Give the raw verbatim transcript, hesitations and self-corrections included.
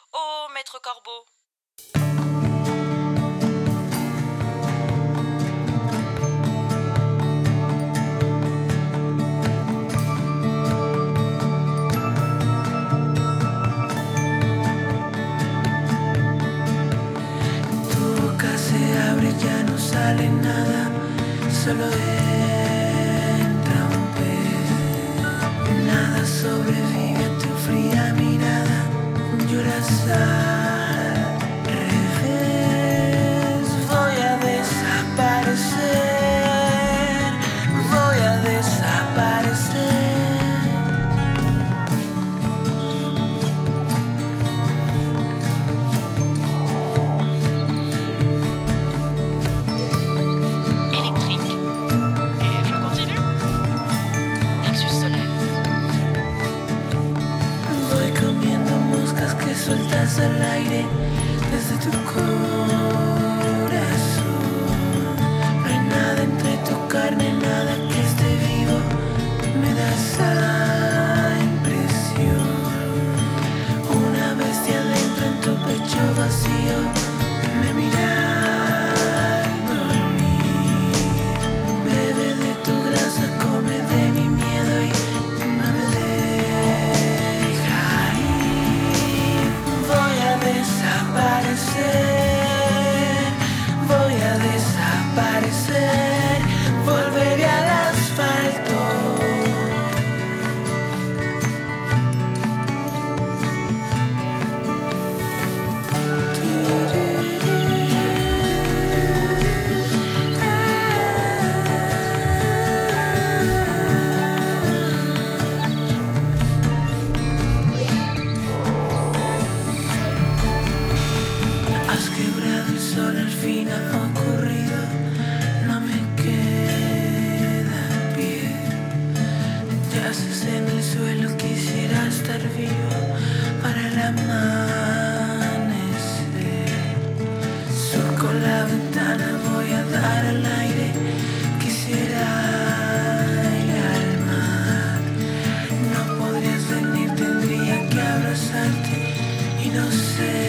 Oh, maître Corbeau. Tu boca se abre, ya no sale nada, solo entra un pez. Nada sobrevive a tu fría mirada, lloras al revés. Voy a desaparecer, voy a desaparecer. Électrique. Et film continue. Nexus solaire. Voy comiendo moscas que sueltas al aire desde tu corazón. No hay nada entre tu carne, nada que esté vivo. Me da esa impresión. Una bestia dentro en tu pecho vacío. Me mira al dormir. Bebe de tu grasa, come de mi miedo y no me deja ir. Voy a desaparecer, voy a desaparecer, volveré al asfalto. Has quebrado el sol, al fin ha ocurrido. No me queda pie. Yaces en el suelo, quisiera estar vivo para el amanecer. Surco la ventana, voy a dar al aire. Quisiera ir al mar. No podrías venir, tendría que abrazarte y no sé.